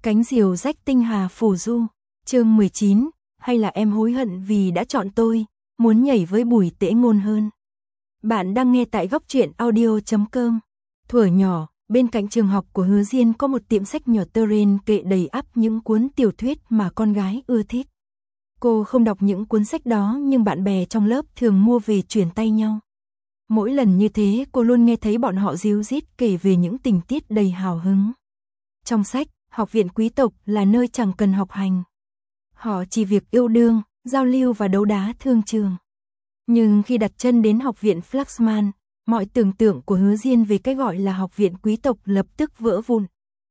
Cánh diều rách tinh hà phù du, chương 19, hay là em hối hận vì đã chọn tôi, muốn nhảy với Bùi Tễ Ngôn hơn. Bạn đang nghe tại góc truyện audio.com. Thuở nhỏ, bên cạnh trường học của Hứa Diên có một tiệm sách nhỏ terrain kệ đầy ắp những cuốn tiểu thuyết mà con gái ưa thích. Cô không đọc những cuốn sách đó nhưng bạn bè trong lớp thường mua về truyền tay nhau. Mỗi lần như thế cô luôn nghe thấy bọn họ ríu rít kể về những tình tiết đầy hào hứng. Trong sách, học viện quý tộc là nơi chẳng cần học hành. Họ chỉ việc yêu đương, giao lưu và đấu đá thương trường. Nhưng khi đặt chân đến học viện Flaxman, mọi tưởng tượng của Hứa Diên về cái gọi là học viện quý tộc lập tức vỡ vụn.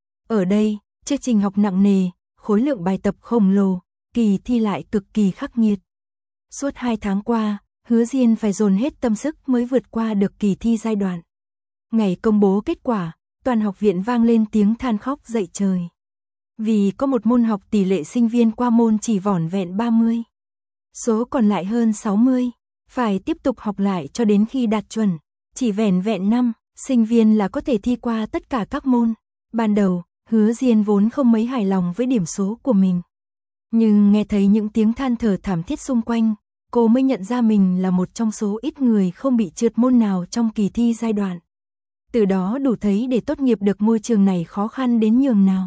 Ở đây, chương trình học nặng nề, khối lượng bài tập khổng lồ, kỳ thi lại cực kỳ khắc nghiệt. Suốt 2 tháng qua, Hứa Diên phải dồn hết tâm sức mới vượt qua được kỳ thi giai đoạn. Ngày công bố kết quả, toàn học viện vang lên tiếng than khóc dậy trời. Vì có một môn học tỷ lệ sinh viên qua môn chỉ vỏn vẹn 30. Số còn lại hơn 60, phải tiếp tục học lại cho đến khi đạt chuẩn. Chỉ vẻn vẹn 5, sinh viên là có thể thi qua tất cả các môn. Ban đầu, Hứa Diên vốn không mấy hài lòng với điểm số của mình. Nhưng nghe thấy những tiếng than thở thảm thiết xung quanh, cô mới nhận ra mình là một trong số ít người không bị trượt môn nào trong kỳ thi giai đoạn. Từ đó đủ thấy để tốt nghiệp được ngôi trường này khó khăn đến nhường nào.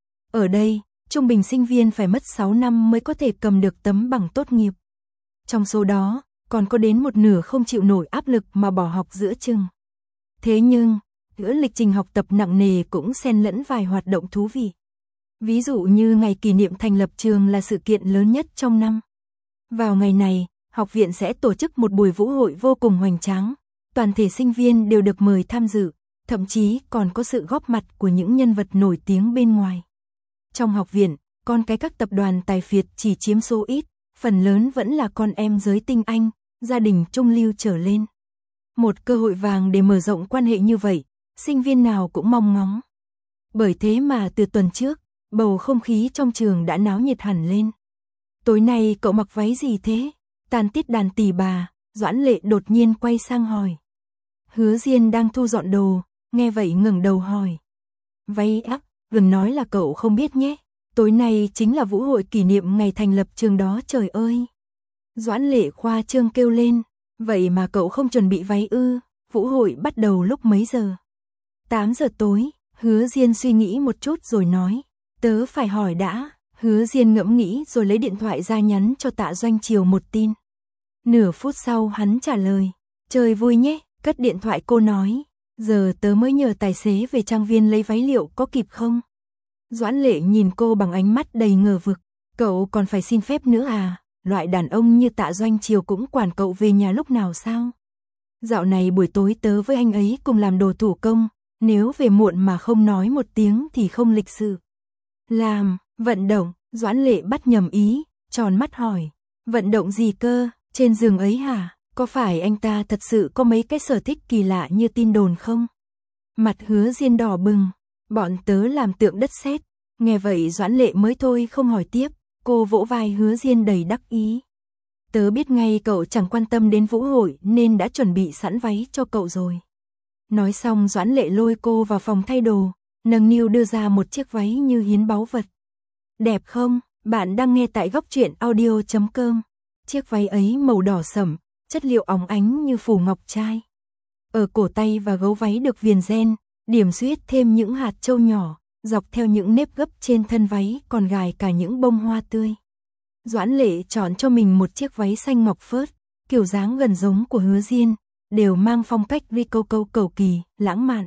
Ở đây, trung bình sinh viên phải mất 6 năm mới có thể cầm được tấm bằng tốt nghiệp. Trong số đó, còn có đến một nửa không chịu nổi áp lực mà bỏ học giữa chừng. Thế nhưng, giữa lịch trình học tập nặng nề cũng xen lẫn vài hoạt động thú vị. Ví dụ như ngày kỷ niệm thành lập trường là sự kiện lớn nhất trong năm. Vào ngày này, học viện sẽ tổ chức một buổi vũ hội vô cùng hoành tráng. Toàn thể sinh viên đều được mời tham dự, thậm chí còn có sự góp mặt của những nhân vật nổi tiếng bên ngoài. Trong học viện, con cái các tập đoàn tài phiệt chỉ chiếm số ít, phần lớn vẫn là con em giới tinh anh, gia đình trung lưu trở lên. Một cơ hội vàng để mở rộng quan hệ như vậy, sinh viên nào cũng mong ngóng. Bởi thế mà từ tuần trước, bầu không khí trong trường đã náo nhiệt hẳn lên. Tối nay cậu mặc váy gì thế? Tàn tiết đàn tỳ bà, Doãn Lệ đột nhiên quay sang hỏi. Hứa Diên đang thu dọn đồ, nghe vậy ngẩng đầu hỏi. Váy ác, đừng nói là cậu không biết nhé. Tối nay chính là vũ hội kỷ niệm ngày thành lập trường đó trời ơi. Doãn Lệ khoa trương kêu lên. Vậy mà cậu không chuẩn bị váy ư? Vũ hội bắt đầu lúc mấy giờ? 8 giờ tối, Hứa Diên suy nghĩ một chút rồi nói. Tớ phải hỏi đã. Hứa Diên ngẫm nghĩ rồi lấy điện thoại ra nhắn cho Tạ Doanh Triều một tin. Nửa phút sau hắn trả lời. Chơi vui nhé, cất điện thoại cô nói. Giờ tớ mới nhờ tài xế về trang viên lấy váy liệu có kịp không? Doãn Lệ nhìn cô bằng ánh mắt đầy ngờ vực. Cậu còn phải xin phép nữa à? Loại đàn ông như Tạ Doanh Triều cũng quản cậu về nhà lúc nào sao? Dạo này buổi tối tớ với anh ấy cùng làm đồ thủ công. Nếu về muộn mà không nói một tiếng thì không lịch sự. Làm, vận động, Doãn Lệ bắt nhầm ý, tròn mắt hỏi. Vận động gì cơ, trên giường ấy hả? Có phải anh ta thật sự có mấy cái sở thích kỳ lạ như tin đồn không? Mặt Hứa Diên đỏ bừng. Bọn tớ làm tượng đất sét. Nghe vậy Doãn Lệ mới thôi không hỏi tiếp. Cô vỗ vai Hứa Diên đầy đắc ý. Tớ biết ngay cậu chẳng quan tâm đến vũ hội nên đã chuẩn bị sẵn váy cho cậu rồi. Nói xong Doãn Lệ lôi cô vào phòng thay đồ, nâng niu đưa ra một chiếc váy như hiến báu vật. Đẹp không? Bạn đang nghe tại góc truyện audio.com. Chiếc váy ấy màu đỏ sẫm, chất liệu óng ánh như phủ ngọc trai. Ở cổ tay và gấu váy được viền ren, điểm xuyết thêm những hạt châu nhỏ, dọc theo những nếp gấp trên thân váy còn gài cả những bông hoa tươi. Doãn Lệ chọn cho mình một chiếc váy xanh ngọc phớt, kiểu dáng gần giống của Hứa Diên, đều mang phong cách ricoco cầu kỳ, lãng mạn.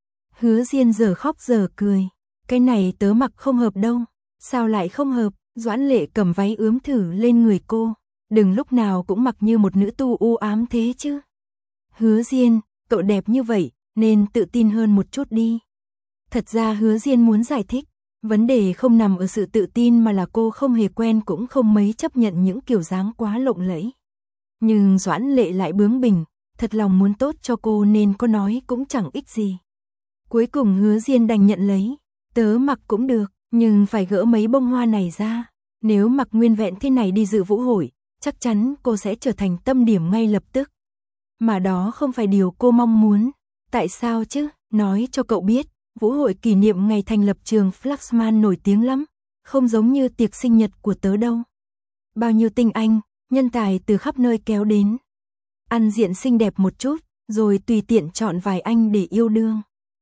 Hứa Diên giờ khóc giờ cười. Cái này tớ mặc không hợp đâu. Sao lại không hợp? Doãn Lệ cầm váy ướm thử lên người cô. Đừng lúc nào cũng mặc như một nữ tu u ám thế chứ. Hứa Diên, cậu đẹp như vậy, nên tự tin hơn một chút đi. Thật ra Hứa Diên muốn giải thích. Vấn đề không nằm ở sự tự tin mà là cô không hề quen cũng không mấy chấp nhận những kiểu dáng quá lộng lẫy. Nhưng Doãn Lệ lại bướng bỉnh, thật lòng muốn tốt cho cô nên có nói cũng chẳng ích gì. Cuối cùng Hứa Diên đành nhận lấy. Tớ mặc cũng được, nhưng phải gỡ mấy bông hoa này ra. Nếu mặc nguyên vẹn thế này đi dự vũ hội, chắc chắn cô sẽ trở thành tâm điểm ngay lập tức. Mà đó không phải điều cô mong muốn. Tại sao chứ? Nói cho cậu biết. Vũ hội kỷ niệm ngày thành lập trường Flaxman nổi tiếng lắm, không giống như tiệc sinh nhật của tớ đâu. Bao nhiêu tinh anh, nhân tài từ khắp nơi kéo đến. Ăn diện xinh đẹp một chút, rồi tùy tiện chọn vài anh để yêu đương.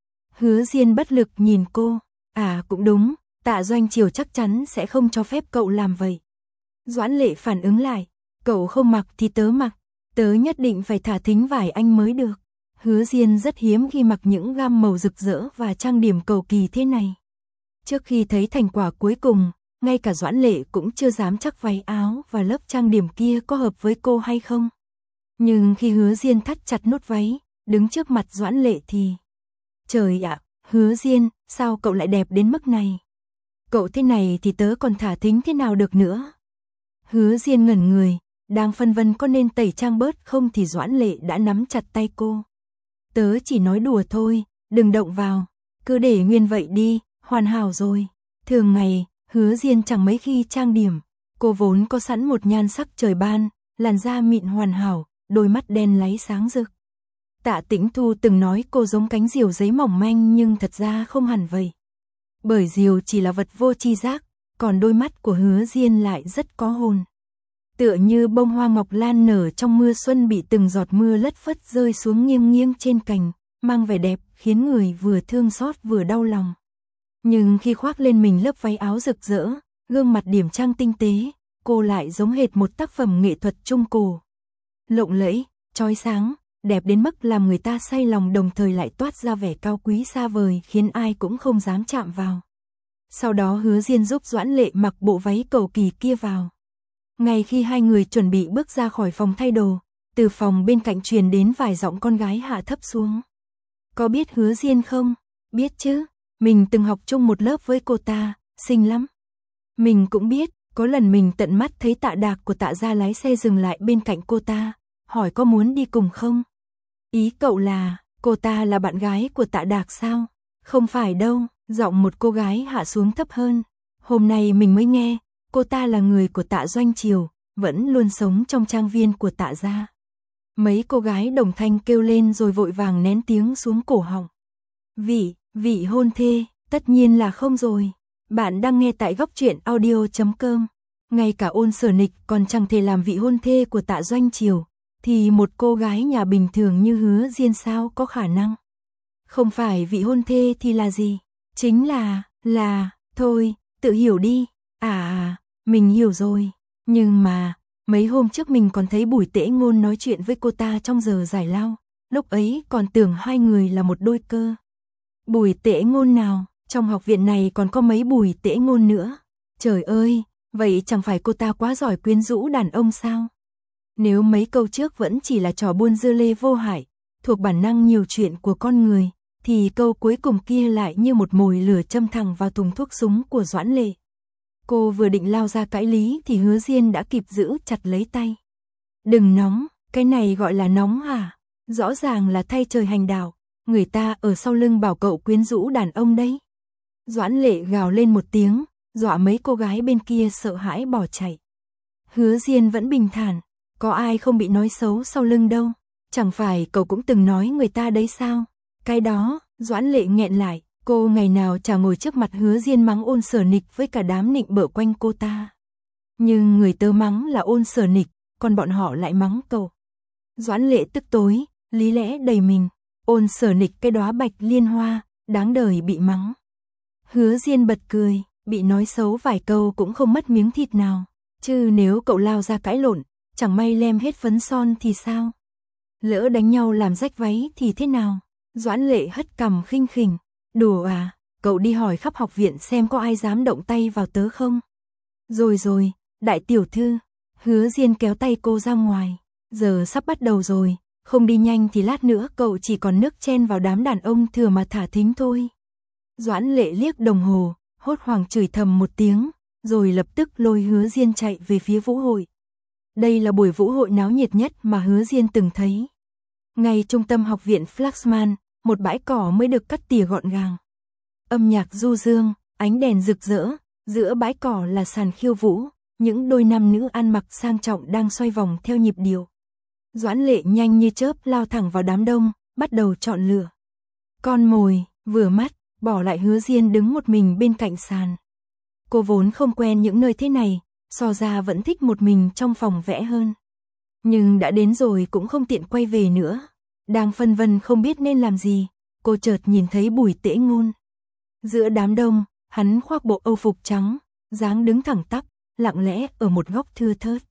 Hứa Diên bất lực nhìn cô, cũng đúng, Tạ Doanh Chiều chắc chắn sẽ không cho phép cậu làm vậy. Doãn Lệ phản ứng lại, cậu không mặc thì tớ mặc, tớ nhất định phải thả thính vài anh mới được. Hứa Diên rất hiếm khi mặc những gam màu rực rỡ và trang điểm cầu kỳ thế này. Trước khi thấy thành quả cuối cùng, ngay cả Doãn Lệ cũng chưa dám chắc váy áo và lớp trang điểm kia có hợp với cô hay không. Nhưng khi Hứa Diên thắt chặt nút váy, đứng trước mặt Doãn Lệ thì... Trời ạ, Hứa Diên, sao cậu lại đẹp đến mức này? Cậu thế này thì tớ còn thả thính thế nào được nữa? Hứa Diên ngẩn người, đang phân vân có nên tẩy trang bớt không thì Doãn Lệ đã nắm chặt tay cô. Tớ chỉ nói đùa thôi, đừng động vào, cứ để nguyên vậy đi, hoàn hảo rồi. Thường ngày, Hứa Diên chẳng mấy khi trang điểm, cô vốn có sẵn một nhan sắc trời ban, làn da mịn hoàn hảo, đôi mắt đen láy sáng rực. Tạ Tĩnh Thu từng nói cô giống cánh diều giấy mỏng manh nhưng thật ra không hẳn vậy. Bởi diều chỉ là vật vô tri giác, còn đôi mắt của Hứa Diên lại rất có hồn. Tựa như bông hoa ngọc lan nở trong mưa xuân bị từng giọt mưa lất phất rơi xuống nghiêng nghiêng trên cành, mang vẻ đẹp khiến người vừa thương xót vừa đau lòng. Nhưng khi khoác lên mình lớp váy áo rực rỡ, gương mặt điểm trang tinh tế, cô lại giống hệt một tác phẩm nghệ thuật trung cổ. Lộng lẫy, chói sáng, đẹp đến mức làm người ta say lòng đồng thời lại toát ra vẻ cao quý xa vời khiến ai cũng không dám chạm vào. Sau đó Hứa Diên giúp Doãn Lệ mặc bộ váy cầu kỳ kia vào. Ngay khi hai người chuẩn bị bước ra khỏi phòng thay đồ, từ phòng bên cạnh truyền đến vài giọng con gái hạ thấp xuống. Có biết Hứa Diên không? Biết chứ, mình từng học chung một lớp với cô ta, xinh lắm. Mình cũng biết, có lần mình tận mắt thấy Tạ Đạc của Tạ gia lái xe dừng lại bên cạnh cô ta, hỏi có muốn đi cùng không? Ý cậu là, cô ta là bạn gái của Tạ Đạc sao? Không phải đâu, giọng một cô gái hạ xuống thấp hơn. Hôm nay mình mới nghe, cô ta là người của Tạ Doanh Chiều, vẫn luôn sống trong trang viên của Tạ gia. Mấy cô gái đồng thanh kêu lên rồi vội vàng nén tiếng xuống cổ họng. Vị hôn thê, tất nhiên là không rồi. Bạn đang nghe tại góc truyện audio.com. Ngay cả Ôn Sở Nịch còn chẳng thể làm vị hôn thê của Tạ Doanh Chiều, thì một cô gái nhà bình thường như Hứa Diên sao có khả năng. Không phải vị hôn thê thì là gì? Chính là, thôi, tự hiểu đi. Mình hiểu rồi. Nhưng mà, mấy hôm trước mình còn thấy Bùi Tễ Ngôn nói chuyện với cô ta trong giờ giải lao. Lúc ấy còn tưởng hai người là một đôi cơ. Bùi Tễ Ngôn nào? Trong học viện này còn có mấy Bùi Tễ Ngôn nữa. Trời ơi, vậy chẳng phải cô ta quá giỏi quyến rũ đàn ông sao? Nếu mấy câu trước vẫn chỉ là trò buôn dưa lê vô hại, thuộc bản năng nhiều chuyện của con người, thì câu cuối cùng kia lại như một mồi lửa châm thẳng vào thùng thuốc súng của Doãn Lệ. Cô vừa định lao ra cãi lý thì Hứa Diên đã kịp giữ chặt lấy tay. Đừng nóng, cái này gọi là nóng hả? Rõ ràng là thay trời hành đạo, người ta ở sau lưng bảo cậu quyến rũ đàn ông đấy. Doãn Lệ gào lên một tiếng, dọa mấy cô gái bên kia sợ hãi bỏ chạy. Hứa Diên vẫn bình thản, có ai không bị nói xấu sau lưng đâu, chẳng phải cậu cũng từng nói người ta đấy sao? Cái đó, Doãn Lệ nghẹn lại, cô ngày nào chả ngồi trước mặt Hứa Diên mắng Ôn Sở Nịch với cả đám nịnh bợ quanh cô ta. Nhưng người tớ mắng là Ôn Sở Nịch, còn bọn họ lại mắng cậu. Doãn Lệ tức tối, lý lẽ đầy mình, Ôn Sở Nịch cái đóa bạch liên hoa, đáng đời bị mắng. Hứa Diên bật cười, bị nói xấu vài câu cũng không mất miếng thịt nào, chứ nếu cậu lao ra cãi lộn, chẳng may lem hết phấn son thì sao? Lỡ đánh nhau làm rách váy thì thế nào? Doãn Lệ hất cằm khinh khỉnh, đùa à, cậu đi hỏi khắp học viện xem có ai dám động tay vào tớ không? Rồi, đại tiểu thư, Hứa Diên kéo tay cô ra ngoài, giờ sắp bắt đầu rồi, không đi nhanh thì lát nữa cậu chỉ còn nước chen vào đám đàn ông thừa mà thả thính thôi. Doãn Lệ liếc đồng hồ, hốt hoảng chửi thầm một tiếng, rồi lập tức lôi Hứa Diên chạy về phía vũ hội. Đây là buổi vũ hội náo nhiệt nhất mà Hứa Diên từng thấy. Ngay trung tâm học viện Flaxman, một bãi cỏ mới được cắt tỉa gọn gàng. Âm nhạc du dương, ánh đèn rực rỡ, giữa bãi cỏ là sàn khiêu vũ, những đôi nam nữ ăn mặc sang trọng đang xoay vòng theo nhịp điệu. Doãn Lệ nhanh như chớp lao thẳng vào đám đông, bắt đầu chọn lựa. Con mồi, vừa mắt, bỏ lại Hứa Diên đứng một mình bên cạnh sàn. Cô vốn không quen những nơi thế này, so ra vẫn thích một mình trong phòng vẽ hơn. Nhưng đã đến rồi cũng không tiện quay về nữa. Đang phân vân không biết nên làm gì, cô chợt nhìn thấy Bùi Tễ Ngôn. Giữa đám đông, hắn khoác bộ âu phục trắng, dáng đứng thẳng tắp, lặng lẽ ở một góc thưa thớt.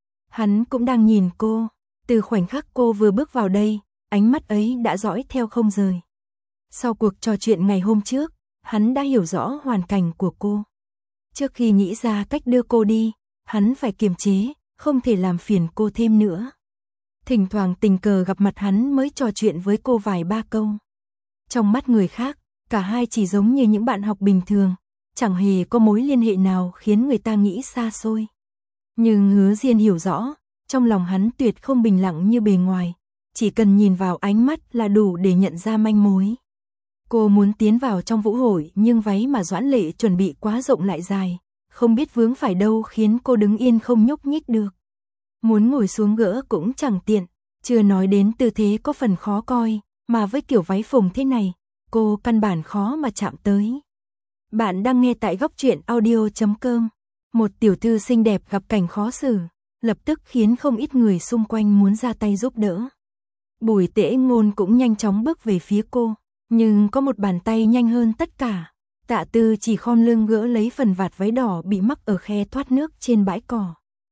Hắn cũng đang nhìn cô, từ khoảnh khắc cô vừa bước vào đây, ánh mắt ấy đã dõi theo không rời. Sau cuộc trò chuyện ngày hôm trước, hắn đã hiểu rõ hoàn cảnh của cô. Trước khi nghĩ ra cách đưa cô đi, hắn phải kiềm chế, không thể làm phiền cô thêm nữa. Thỉnh thoảng tình cờ gặp mặt hắn mới trò chuyện với cô vài ba câu. Trong mắt người khác, cả hai chỉ giống như những bạn học bình thường, chẳng hề có mối liên hệ nào khiến người ta nghĩ xa xôi. Nhưng Hứa Diên hiểu rõ, trong lòng hắn tuyệt không bình lặng như bề ngoài, chỉ cần nhìn vào ánh mắt là đủ để nhận ra manh mối. Cô muốn tiến vào trong vũ hội nhưng váy mà Doãn Lệ chuẩn bị quá rộng lại dài, không biết vướng phải đâu khiến cô đứng yên không nhúc nhích được. Muốn ngồi xuống gỡ cũng chẳng tiện, chưa nói đến tư thế có phần khó coi, mà với kiểu váy phồng thế này, cô căn bản khó mà chạm tới. Bạn đang nghe tại góc truyện audio.com. Một tiểu thư xinh đẹp gặp cảnh khó xử, lập tức khiến không ít người xung quanh muốn ra tay giúp đỡ. Bùi Tễ Ngôn cũng nhanh chóng bước về phía cô, nhưng có một bàn tay nhanh hơn tất cả. Tạ Tư chỉ khom lưng gỡ lấy phần vạt váy đỏ bị mắc ở khe thoát nước trên bãi cỏ.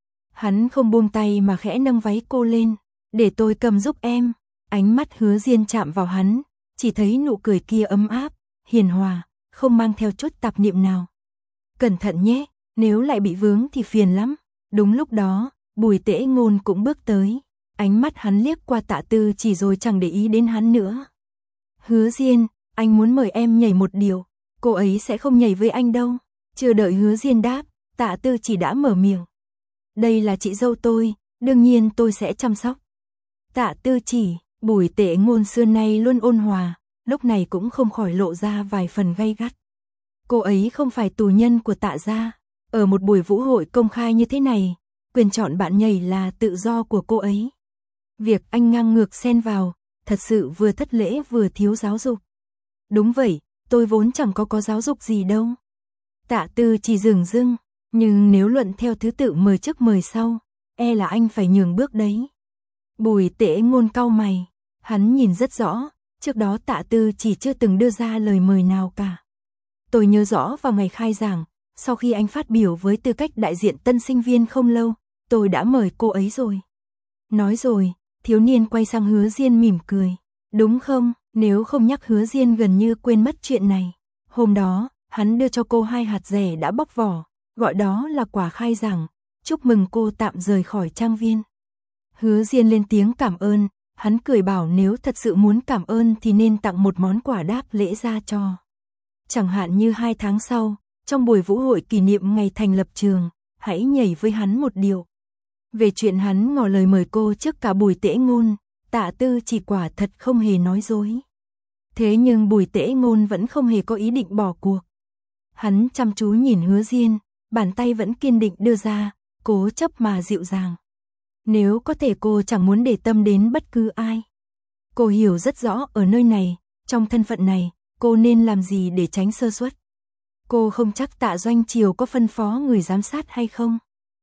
Hắn không buông tay mà khẽ nâng váy cô lên, để tôi cầm giúp em. Ánh mắt Hứa Diên chạm vào hắn, chỉ thấy nụ cười kia ấm áp, hiền hòa, không mang theo chút tạp niệm nào. Cẩn thận nhé, nếu lại bị vướng thì phiền lắm. Đúng lúc đó, Bùi Tễ Ngôn cũng bước tới. Ánh mắt hắn liếc qua Tạ Tư chỉ rồi chẳng để ý đến hắn nữa. Hứa Diên, anh muốn mời em nhảy một điều. Cô ấy sẽ không nhảy với anh đâu. Chưa đợi Hứa Diên đáp, Tạ Tư chỉ đã mở miệng. Đây là chị dâu tôi, đương nhiên tôi sẽ chăm sóc. Tạ Tư chỉ, Bùi Tễ Ngôn xưa nay luôn ôn hòa, lúc này cũng không khỏi lộ ra vài phần gay gắt. Cô ấy không phải tù nhân của Tạ gia. Ở một buổi vũ hội công khai như thế này, quyền chọn bạn nhảy là tự do của cô ấy. Việc anh ngang ngược xen vào, thật sự vừa thất lễ vừa thiếu giáo dục. Đúng vậy, tôi vốn chẳng có giáo dục gì đâu. Tạ Tư chỉ dửng dưng, nhưng nếu luận theo thứ tự mời trước mời sau, e là anh phải nhường bước đấy. Bùi Tễ Ngôn cau mày, hắn nhìn rất rõ, trước đó Tạ Tư chỉ chưa từng đưa ra lời mời nào cả. Tôi nhớ rõ vào ngày khai giảng, sau khi anh phát biểu với tư cách đại diện tân sinh viên không lâu, tôi đã mời cô ấy rồi. Nói rồi, thiếu niên quay sang Hứa Diên mỉm cười. Đúng không, nếu không nhắc Hứa Diên gần như quên mất chuyện này. Hôm đó, hắn đưa cho cô 2 hạt dẻ đã bóc vỏ, gọi đó là quà khai giảng, chúc mừng cô tạm rời khỏi trang viên. Hứa Diên lên tiếng cảm ơn, hắn cười bảo nếu thật sự muốn cảm ơn thì nên tặng một món quà đáp lễ ra cho. Chẳng hạn như 2 tháng sau, trong buổi vũ hội kỷ niệm ngày thành lập trường, hãy nhảy với hắn một điều. Về chuyện hắn ngỏ lời mời cô trước cả Bùi Tễ Ngôn, Tạ Tư chỉ quả thật không hề nói dối. Thế nhưng Bùi Tễ Ngôn vẫn không hề có ý định bỏ cuộc. Hắn chăm chú nhìn Hứa Diên, bàn tay vẫn kiên định đưa ra, cố chấp mà dịu dàng. Nếu có thể cô chẳng muốn để tâm đến bất cứ ai. Cô hiểu rất rõ ở nơi này, trong thân phận này, cô nên làm gì để tránh sơ suất. Cô không chắc Tạ Doanh Triều có phân phó người giám sát hay không.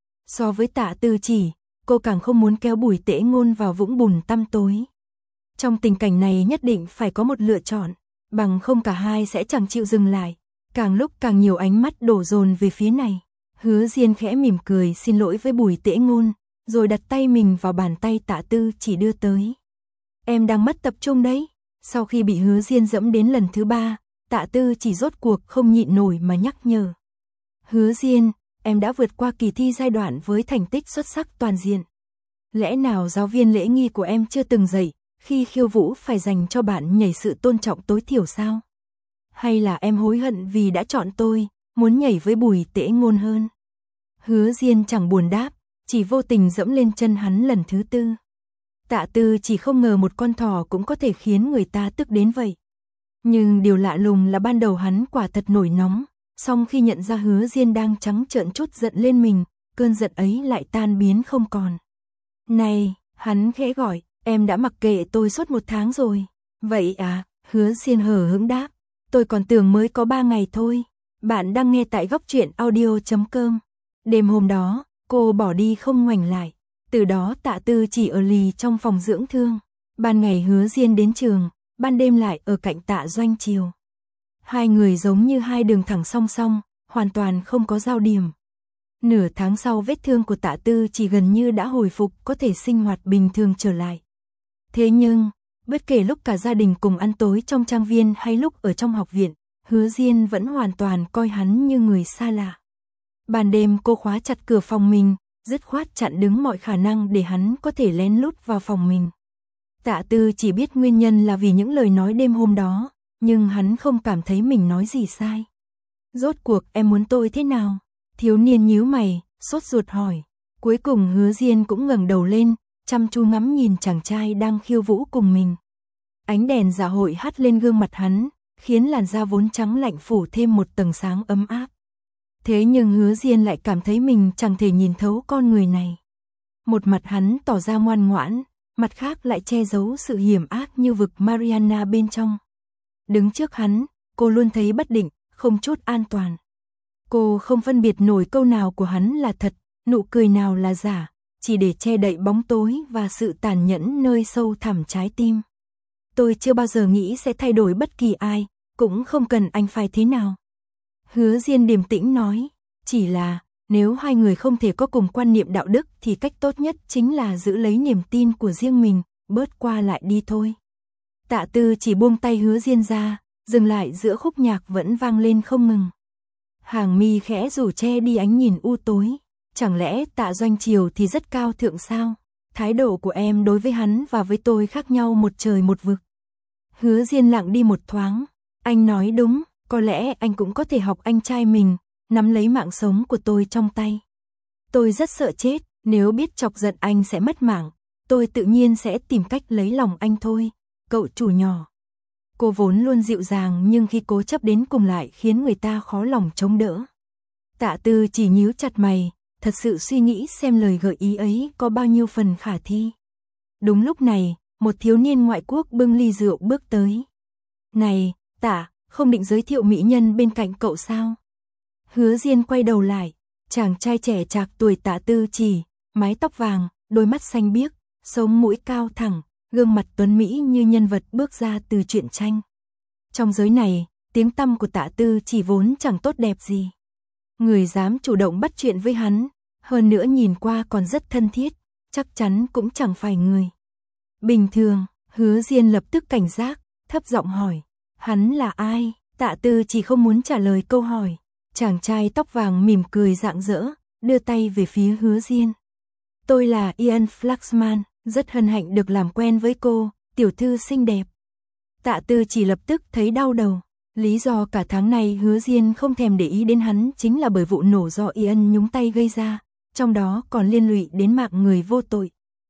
So với Tạ Tư chỉ, cô càng không muốn kéo Bùi Tễ Ngôn vào vũng bùn tăm tối. Trong tình cảnh này nhất định phải có một lựa chọn, bằng không cả hai sẽ chẳng chịu dừng lại. Càng lúc càng nhiều ánh mắt đổ dồn về phía này. Hứa Diên khẽ mỉm cười xin lỗi với Bùi Tễ Ngôn, rồi đặt tay mình vào bàn tay Tạ Tư chỉ đưa tới. Em đang mất tập trung đấy. Sau khi bị Hứa Diên dẫm đến lần thứ 3, Tạ Tư chỉ rốt cuộc không nhịn nổi mà nhắc nhở. Hứa Diên, em đã vượt qua kỳ thi giai đoạn với thành tích xuất sắc toàn diện. Lẽ nào giáo viên lễ nghi của em chưa từng dạy, khi khiêu vũ phải dành cho bạn nhảy sự tôn trọng tối thiểu sao? Hay là em hối hận vì đã chọn tôi, muốn nhảy với Bùi Tễ Ngôn hơn? Hứa Diên chẳng buồn đáp, chỉ vô tình dẫm lên chân hắn lần thứ 4. Tạ Tư chỉ không ngờ một con thỏ cũng có thể khiến người ta tức đến vậy. Nhưng điều lạ lùng là ban đầu hắn quả thật nổi nóng, song khi nhận ra Hứa Diên đang trắng trợn trút giận lên mình, cơn giận ấy lại tan biến không còn. Này, hắn khẽ gọi, em đã mặc kệ tôi suốt 1 tháng rồi. Vậy à, Hứa Diên hờ hững đáp. Tôi còn tưởng mới có 3 ngày thôi. Bạn đang nghe tại góc truyện audio.com. Đêm hôm đó, cô bỏ đi không ngoảnh lại. Từ đó Tạ Tư chỉ ở lì trong phòng dưỡng thương. Ban ngày Hứa Diên đến trường, ban đêm lại ở cạnh Tạ Doanh Chiều. Hai người giống như hai đường thẳng song song, hoàn toàn không có giao điểm. Nửa tháng sau vết thương của Tạ Tư chỉ gần như đã hồi phục, có thể sinh hoạt bình thường trở lại. Thế nhưng, bất kể lúc cả gia đình cùng ăn tối trong trang viên hay lúc ở trong học viện, Hứa Diên vẫn hoàn toàn coi hắn như người xa lạ. Ban đêm cô khóa chặt cửa phòng mình, dứt khoát chặn đứng mọi khả năng để hắn có thể lén lút vào phòng mình. Tạ Tư chỉ biết nguyên nhân là vì những lời nói đêm hôm đó, nhưng hắn không cảm thấy mình nói gì sai. Rốt cuộc em muốn tôi thế nào? Thiếu niên nhíu mày, sốt ruột hỏi. Cuối cùng Hứa Diên cũng ngẩng đầu lên, chăm chú ngắm nhìn chàng trai đang khiêu vũ cùng mình. Ánh đèn dạ hội hắt lên gương mặt hắn, khiến làn da vốn trắng lạnh phủ thêm một tầng sáng ấm áp. Thế nhưng Hứa Diên lại cảm thấy mình chẳng thể nhìn thấu con người này. Một mặt hắn tỏ ra ngoan ngoãn, mặt khác lại che giấu sự hiểm ác như vực Mariana bên trong. Đứng trước hắn, cô luôn thấy bất định, không chút an toàn. Cô không phân biệt nổi câu nào của hắn là thật, nụ cười nào là giả, chỉ để che đậy bóng tối và sự tàn nhẫn nơi sâu thẳm trái tim. Tôi chưa bao giờ nghĩ sẽ thay đổi bất kỳ ai, cũng không cần anh phải thế nào. Hứa Diên điềm tĩnh nói, chỉ là, nếu hai người không thể có cùng quan niệm đạo đức thì cách tốt nhất chính là giữ lấy niềm tin của riêng mình, bớt qua lại đi thôi. Tạ Tư chỉ buông tay Hứa Diên ra, dừng lại giữa khúc nhạc vẫn vang lên không ngừng. Hàng mi khẽ rủ che đi ánh nhìn u tối. Chẳng lẽ Tạ Doanh Chiều thì rất cao thượng sao? Thái độ của em đối với hắn và với tôi khác nhau một trời một vực. Hứa Diên lặng đi một thoáng. Anh nói đúng, có lẽ anh cũng có thể học anh trai mình, nắm lấy mạng sống của tôi trong tay. Tôi rất sợ chết, nếu biết chọc giận anh sẽ mất mạng, tôi tự nhiên sẽ tìm cách lấy lòng anh thôi, cậu chủ nhỏ. Cô vốn luôn dịu dàng nhưng khi cố chấp đến cùng lại khiến người ta khó lòng chống đỡ. Tạ Tư chỉ nhíu chặt mày, thật sự suy nghĩ xem lời gợi ý ấy có bao nhiêu phần khả thi. Đúng lúc này, một thiếu niên ngoại quốc bưng ly rượu bước tới. Này, Tạ, không định giới thiệu mỹ nhân bên cạnh cậu sao? Hứa Diên quay đầu lại, chàng trai trẻ trạc tuổi Tạ Tư chỉ, mái tóc vàng, đôi mắt xanh biếc, sống mũi cao thẳng, gương mặt tuấn mỹ như nhân vật bước ra từ truyện tranh. Trong giới này, tiếng tăm của Tạ Tư chỉ vốn chẳng tốt đẹp gì. Người dám chủ động bắt chuyện với hắn, hơn nữa nhìn qua còn rất thân thiết, chắc chắn cũng chẳng phải người bình thường. Hứa Diên lập tức cảnh giác, thấp giọng hỏi, hắn là ai? Tạ Tư chỉ không muốn trả lời câu hỏi. Chàng trai tóc vàng mỉm cười rạng rỡ, đưa tay về phía Hứa Diên. Tôi là Ian Flaxman, rất hân hạnh được làm quen với cô, tiểu thư xinh đẹp. Tạ Tư chỉ lập tức thấy đau đầu. Lý do cả tháng này Hứa Diên không thèm để ý đến hắn chính là bởi vụ nổ do Ian nhúng tay gây ra, trong đó còn liên lụy đến mạng người vô tội.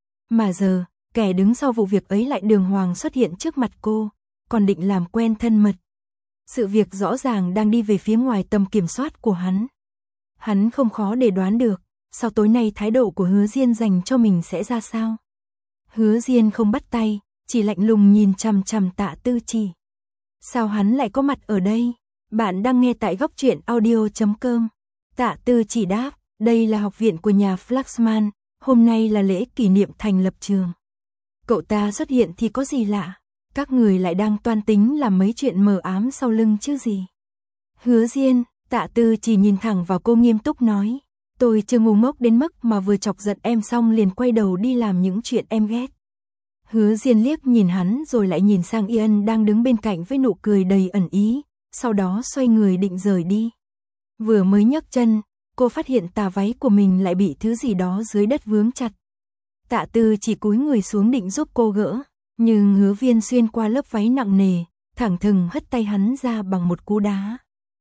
Mà giờ, kẻ đứng sau vụ việc ấy lại đường hoàng xuất hiện trước mặt cô, còn định làm quen thân mật. Sự việc rõ ràng đang đi về phía ngoài tầm kiểm soát của hắn. Hắn không khó để đoán được, sau tối nay thái độ của Hứa Diên dành cho mình sẽ ra sao. Hứa Diên không bắt tay, chỉ lạnh lùng nhìn chằm chằm Tạ Tư chỉ. Sao hắn lại có mặt ở đây? Bạn đang nghe tại góc truyện audio.com. Tạ Tư chỉ đáp, đây là học viện của nhà Flaxman, hôm nay là lễ kỷ niệm thành lập trường. Cậu ta xuất hiện thì có gì lạ? Các người lại đang toan tính làm mấy chuyện mờ ám sau lưng chứ gì? Hứa Diên, Tạ Tư chỉ nhìn thẳng vào cô nghiêm túc nói, tôi chưa ngu ngốc đến mức mà vừa chọc giận em xong liền quay đầu đi làm những chuyện em ghét. Hứa Diên liếc nhìn hắn rồi lại nhìn sang Ian đang đứng bên cạnh với nụ cười đầy ẩn ý, sau đó xoay người định rời đi. Vừa mới nhấc chân, cô phát hiện tà váy của mình lại bị thứ gì đó dưới đất vướng chặt. Tạ Tư chỉ cúi người xuống định giúp cô gỡ, nhưng Hứa Viên xuyên qua lớp váy nặng nề, thẳng thừng hất tay hắn ra bằng một cú đá.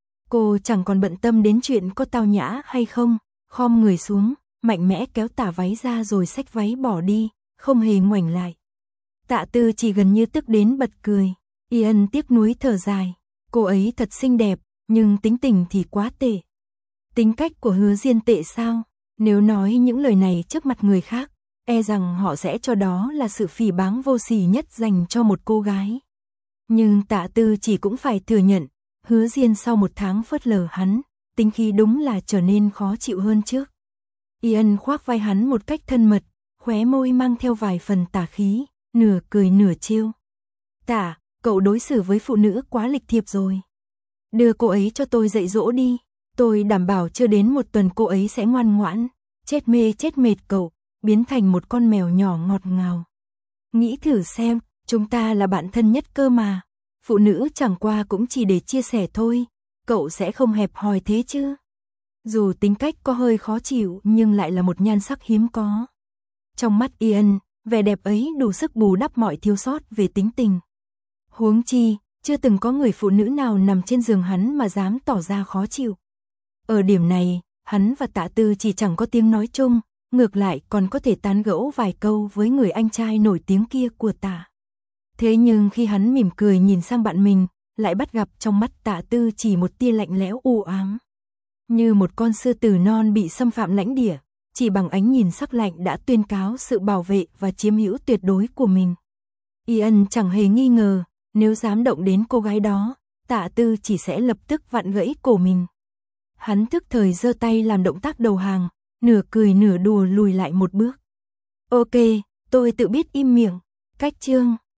Cô chẳng còn bận tâm đến chuyện có tao nhã hay không, khom người xuống, mạnh mẽ kéo tà váy ra rồi xách váy bỏ đi, không hề ngoảnh lại. Tạ Tư chỉ gần như tức đến bật cười. Ian tiếc nuối thở dài. Cô ấy thật xinh đẹp, nhưng tính tình thì quá tệ. Tính cách của Hứa Diên tệ sao? Nếu nói những lời này trước mặt người khác, e rằng họ sẽ cho đó là sự phỉ báng vô sỉ nhất dành cho một cô gái. Nhưng Tạ Tư Chỉ cũng phải thừa nhận, Hứa Diên sau một tháng phớt lờ hắn, tính khí đúng là trở nên khó chịu hơn trước. Ian khoác vai hắn một cách thân mật, khóe môi mang theo vài phần tà khí, nửa cười nửa trêu. Tạ, cậu đối xử với phụ nữ quá lịch thiệp rồi. Đưa cô ấy cho tôi dạy dỗ đi, tôi đảm bảo chưa đến một tuần cô ấy sẽ ngoan ngoãn, chết mê chết mệt cậu, biến thành một con mèo nhỏ ngọt ngào. Nghĩ thử xem, chúng ta là bạn thân nhất cơ mà, phụ nữ chẳng qua cũng chỉ để chia sẻ thôi, cậu sẽ không hẹp hòi thế chứ. Dù tính cách có hơi khó chịu nhưng lại là một nhan sắc hiếm có. Trong mắt Ian, vẻ đẹp ấy đủ sức bù đắp mọi thiếu sót về tính tình. Huống chi, chưa từng có người phụ nữ nào nằm trên giường hắn mà dám tỏ ra khó chịu. Ở điểm này, hắn và Tạ Tư Chỉ chẳng có tiếng nói chung, ngược lại còn có thể tán gẫu vài câu với người anh trai nổi tiếng kia của Tạ. Thế nhưng khi hắn mỉm cười nhìn sang bạn mình, lại bắt gặp trong mắt Tạ Tư Chỉ một tia lạnh lẽo u ám. Như một con sư tử non bị xâm phạm lãnh địa, chỉ bằng ánh nhìn sắc lạnh đã tuyên cáo sự bảo vệ và chiếm hữu tuyệt đối của mình. Ian chẳng hề nghi ngờ, nếu dám động đến cô gái đó, Tạ Tư Chỉ sẽ lập tức vặn gãy cổ mình. Hắn tức thời giơ tay làm động tác đầu hàng, nửa cười nửa đùa lùi lại một bước. Ok, tôi tự biết im miệng. Cách chương